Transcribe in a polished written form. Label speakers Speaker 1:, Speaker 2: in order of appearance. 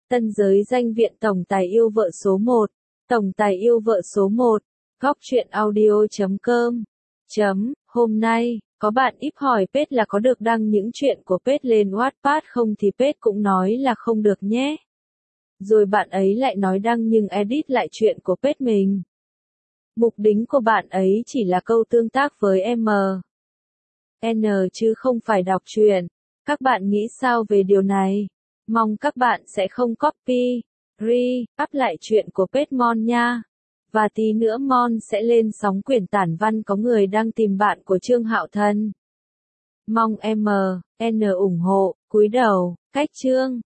Speaker 1: Tân giới danh viện tổng tài yêu vợ số 1. Tổng tài yêu vợ số 1. Góc truyện audio.com. Hôm nay, có bạn íp hỏi Page là có được đăng những chuyện của Page lên Wattpad không thì Page cũng nói là không được nhé. Rồi bạn ấy lại nói đăng nhưng edit lại chuyện của Page mình. Mục đích của bạn ấy chỉ là câu tương tác với N chứ không phải đọc truyện. Các bạn nghĩ sao về điều này? Mong các bạn sẽ không copy, up lại chuyện của Page Mon nha. Và tí nữa Mon sẽ lên sóng quyển tản văn có người đang tìm bạn của Trương Hạo Thần. Mong N ủng hộ, cúi đầu, cách Trương.